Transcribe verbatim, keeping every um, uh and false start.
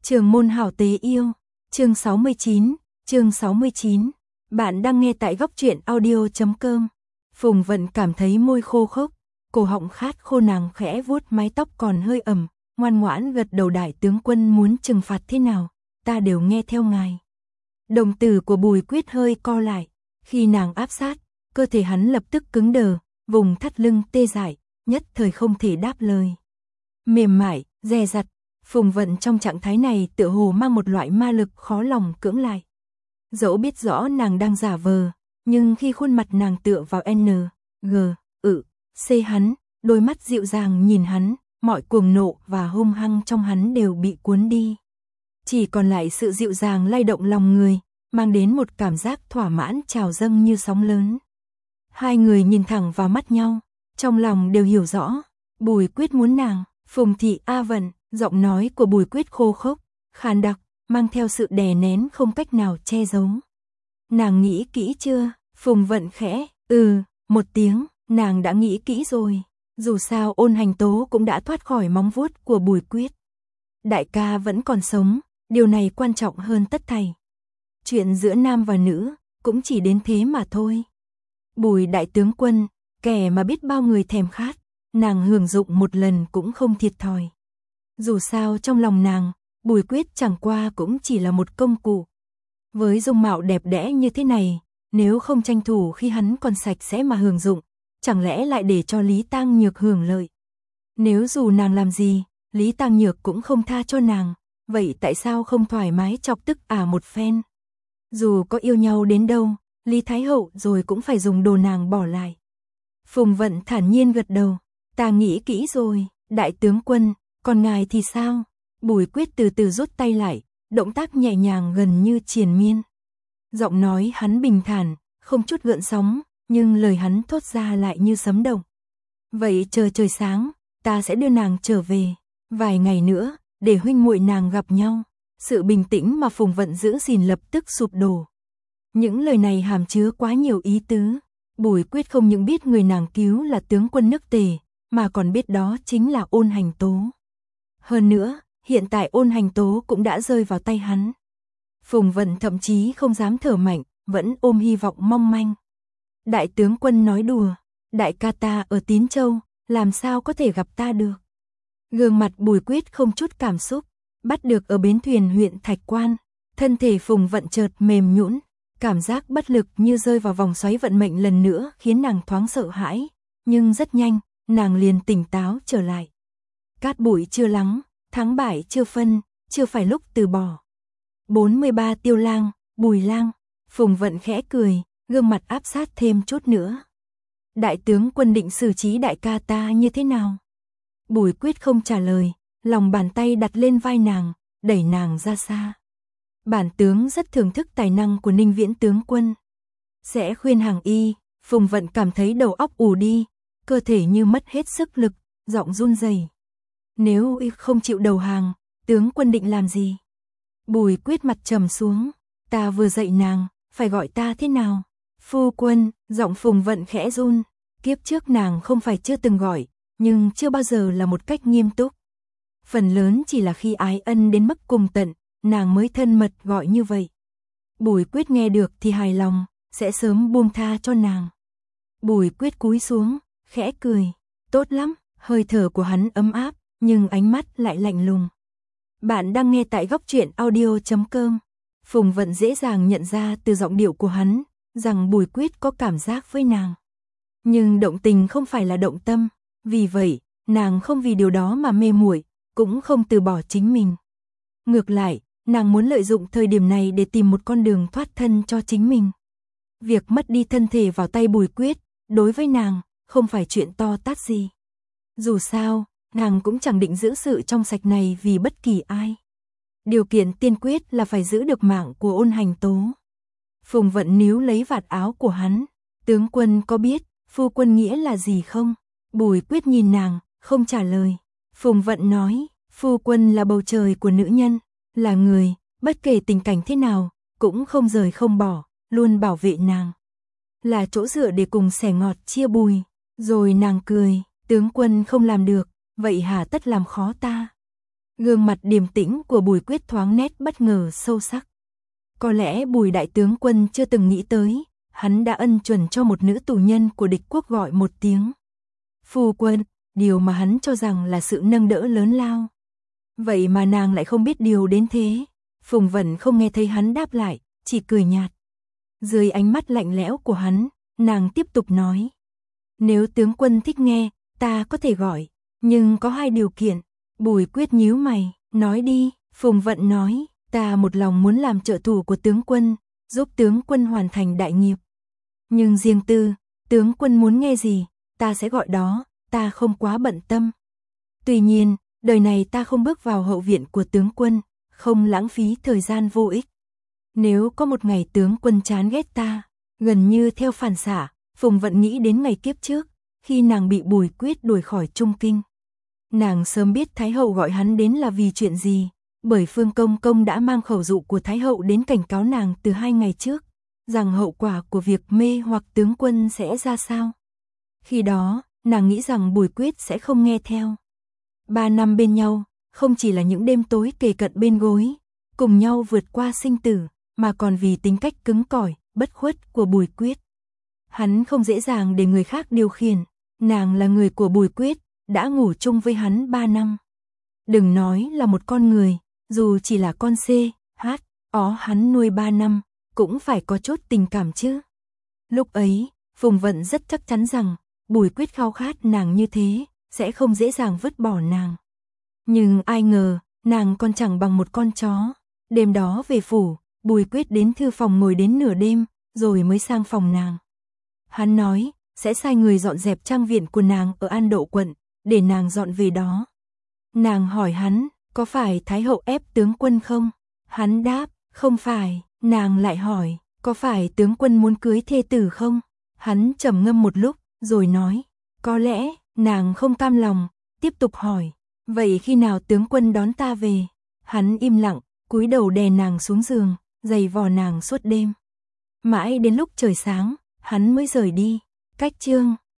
Trường môn hảo tế yêu, chương sáu mươi chín, chương sáu mươi chín. Bạn đang nghe tại góc truyện audio chấm com. Phùng Vận cảm thấy môi khô khốc, cổ họng khát khô, nàng khẽ vuốt mái tóc còn hơi ẩm, ngoan ngoãn gật đầu. Đại tướng quân muốn trừng phạt thế nào, ta đều nghe theo ngài. Đồng tử của Bùi Quyết hơi co lại, khi nàng áp sát, cơ thể hắn lập tức cứng đờ, vùng thắt lưng tê dại, nhất thời không thể đáp lời. Mềm mại, dè dặt, Phùng Vận trong trạng thái này tựa hồ mang một loại ma lực khó lòng cưỡng lại. Dẫu biết rõ nàng đang giả vờ, nhưng khi khuôn mặt nàng tựa vào N, G, ự, C hắn, đôi mắt dịu dàng nhìn hắn, mọi cuồng nộ và hung hăng trong hắn đều bị cuốn đi. Chỉ còn lại sự dịu dàng lay động lòng người, mang đến một cảm giác thỏa mãn trào dâng như sóng lớn. Hai người nhìn thẳng vào mắt nhau, trong lòng đều hiểu rõ, Bùi Quyết muốn nàng. Phùng thị A Vận, giọng nói của Bùi Quyết khô khốc, khàn đặc, mang theo sự đè nén không cách nào che giấu. Nàng nghĩ kỹ chưa? Phùng Vận khẽ, ừ, một tiếng, nàng đã nghĩ kỹ rồi. Dù sao Ôn Hành Tố cũng đã thoát khỏi móng vuốt của Bùi Quyết. Đại ca vẫn còn sống, điều này quan trọng hơn tất thảy. Chuyện giữa nam và nữ, cũng chỉ đến thế mà thôi. Bùi đại tướng quân, kẻ mà biết bao người thèm khát, nàng hưởng dụng một lần cũng không thiệt thòi. Dù sao trong lòng nàng, Bùi Quyết chẳng qua cũng chỉ là một công cụ. Với dung mạo đẹp đẽ như thế này, nếu không tranh thủ khi hắn còn sạch sẽ mà hưởng dụng, chẳng lẽ lại để cho Lý Tang Nhược hưởng lợi. Nếu dù nàng làm gì, Lý Tang Nhược cũng không tha cho nàng, vậy tại sao không thoải mái chọc tức ả một phen? Dù có yêu nhau đến đâu, Lý Thái Hậu rồi cũng phải dùng đồ nàng bỏ lại. Phùng Vận thản nhiên gật đầu. Ta nghĩ kỹ rồi, đại tướng quân, còn ngài thì sao? Bùi Quyết từ từ rút tay lại, động tác nhẹ nhàng gần như triền miên. Giọng nói hắn bình thản, không chút gợn sóng, nhưng lời hắn thốt ra lại như sấm động. Vậy chờ trời sáng, ta sẽ đưa nàng trở về, vài ngày nữa, để huynh muội nàng gặp nhau. Sự bình tĩnh mà Phùng Vận giữ gìn lập tức sụp đổ. Những lời này hàm chứa quá nhiều ý tứ. Bùi Quyết không những biết người nàng cứu là tướng quân nước Tề, mà còn biết đó chính là Ôn Hành Tố. Hơn nữa, hiện tại Ôn Hành Tố cũng đã rơi vào tay hắn. Phùng Vận thậm chí không dám thở mạnh, vẫn ôm hy vọng mong manh. Đại tướng quân nói đùa, đại ca ta ở Tín Châu, làm sao có thể gặp ta được? Gương mặt Bùi Quyết không chút cảm xúc, bắt được ở bến thuyền huyện Thạch Quan, thân thể Phùng Vận chợt mềm nhũn, cảm giác bất lực như rơi vào vòng xoáy vận mệnh lần nữa khiến nàng thoáng sợ hãi, nhưng rất nhanh, nàng liền tỉnh táo trở lại. Cát bụi chưa lắng, thắng bại chưa phân, chưa phải lúc từ bỏ. bốn mươi ba Tiêu Lang, Bùi Lang, Phùng Vận khẽ cười, gương mặt áp sát thêm chút nữa. Đại tướng quân định xử trí đại ca ta như thế nào? Bùi Quyết không trả lời, lòng bàn tay đặt lên vai nàng, đẩy nàng ra xa. Bản tướng rất thưởng thức tài năng của Ninh Viễn tướng quân. Sẽ khuyên hàng y. Phùng Vận cảm thấy đầu óc ù đi, cơ thể như mất hết sức lực, giọng run rẩy. Nếu y không chịu đầu hàng, tướng quân định làm gì? Bùi Quyết mặt trầm xuống, ta vừa dạy nàng, phải gọi ta thế nào? Phu quân, giọng Phùng Vận khẽ run, kiếp trước nàng không phải chưa từng gọi, nhưng chưa bao giờ là một cách nghiêm túc. Phần lớn chỉ là khi ái ân đến mức cùng tận, nàng mới thân mật gọi như vậy. Bùi Quyết nghe được thì hài lòng, sẽ sớm buông tha cho nàng. Bùi Quyết cúi xuống, khẽ cười, tốt lắm, hơi thở của hắn ấm áp, nhưng ánh mắt lại lạnh lùng. Bạn đang nghe tại góc truyện audio chấm com. Phùng Vận dễ dàng nhận ra từ giọng điệu của hắn, rằng Bùi Quyết có cảm giác với nàng. Nhưng động tình không phải là động tâm, vì vậy, nàng không vì điều đó mà mê muội, cũng không từ bỏ chính mình. Ngược lại, nàng muốn lợi dụng thời điểm này để tìm một con đường thoát thân cho chính mình. Việc mất đi thân thể vào tay Bùi Quyết, đối với nàng, không phải chuyện to tát gì. Dù sao, nàng cũng chẳng định giữ sự trong sạch này vì bất kỳ ai. Điều kiện tiên quyết là phải giữ được mạng của Ôn Hành Tố. Phùng Vận níu lấy vạt áo của hắn. Tướng quân có biết, phu quân nghĩa là gì không? Bùi Quyết nhìn nàng, không trả lời. Phùng Vận nói, phu quân là bầu trời của nữ nhân, là người, bất kể tình cảnh thế nào, cũng không rời không bỏ, luôn bảo vệ nàng. Là chỗ dựa để cùng sẻ ngọt chia bùi. Rồi nàng cười, tướng quân không làm được, vậy hà tất làm khó ta. Gương mặt điềm tĩnh của Bùi Quyết thoáng nét bất ngờ sâu sắc. Có lẽ Bùi đại tướng quân chưa từng nghĩ tới, hắn đã ân chuẩn cho một nữ tù nhân của địch quốc gọi một tiếng phu quân, điều mà hắn cho rằng là sự nâng đỡ lớn lao. Vậy mà nàng lại không biết điều đến thế. Phùng Vận không nghe thấy hắn đáp lại, chỉ cười nhạt. Dưới ánh mắt lạnh lẽo của hắn, nàng tiếp tục nói. Nếu tướng quân thích nghe, ta có thể gọi, nhưng có hai điều kiện. Bùi Quyết nhíu mày, nói đi. Phùng Vận nói, ta một lòng muốn làm trợ thủ của tướng quân, giúp tướng quân hoàn thành đại nghiệp. Nhưng riêng tư, tướng quân muốn nghe gì, ta sẽ gọi đó, ta không quá bận tâm. Tuy nhiên, đời này ta không bước vào hậu viện của tướng quân, không lãng phí thời gian vô ích. Nếu có một ngày tướng quân chán ghét ta, gần như theo phản xạ, Phùng Vận nghĩ đến ngày kiếp trước, khi nàng bị Bùi Quyết đuổi khỏi Trung Kinh. Nàng sớm biết Thái hậu gọi hắn đến là vì chuyện gì, bởi Phương Công Công đã mang khẩu dụ của Thái hậu đến cảnh cáo nàng từ hai ngày trước, rằng hậu quả của việc mê hoặc tướng quân sẽ ra sao. Khi đó, nàng nghĩ rằng Bùi Quyết sẽ không nghe theo. Ba năm bên nhau, không chỉ là những đêm tối kề cận bên gối, cùng nhau vượt qua sinh tử, mà còn vì tính cách cứng cỏi, bất khuất của Bùi Quyết. Hắn không dễ dàng để người khác điều khiển, nàng là người của Bùi Quyết, đã ngủ chung với hắn ba năm. Đừng nói là một con người, dù chỉ là con C, H, ó hắn nuôi ba năm, cũng phải có chút tình cảm chứ. Lúc ấy, Phùng Vận rất chắc chắn rằng, Bùi Quyết khao khát nàng như thế, sẽ không dễ dàng vứt bỏ nàng. Nhưng ai ngờ, nàng còn chẳng bằng một con chó. Đêm đó về phủ, Bùi Quyết đến thư phòng ngồi đến nửa đêm, rồi mới sang phòng nàng. Hắn nói, sẽ sai người dọn dẹp trang viện của nàng ở An Độ quận, để nàng dọn về đó. Nàng hỏi hắn, có phải Thái hậu ép tướng quân không? Hắn đáp, không phải. Nàng lại hỏi, có phải tướng quân muốn cưới thê tử không? Hắn trầm ngâm một lúc, rồi nói, có lẽ. Nàng không cam lòng, tiếp tục hỏi, vậy khi nào tướng quân đón ta về? Hắn im lặng, cúi đầu đè nàng xuống giường, giày vò nàng suốt đêm. Mãi đến lúc trời sáng, hắn mới rời đi. Cách chương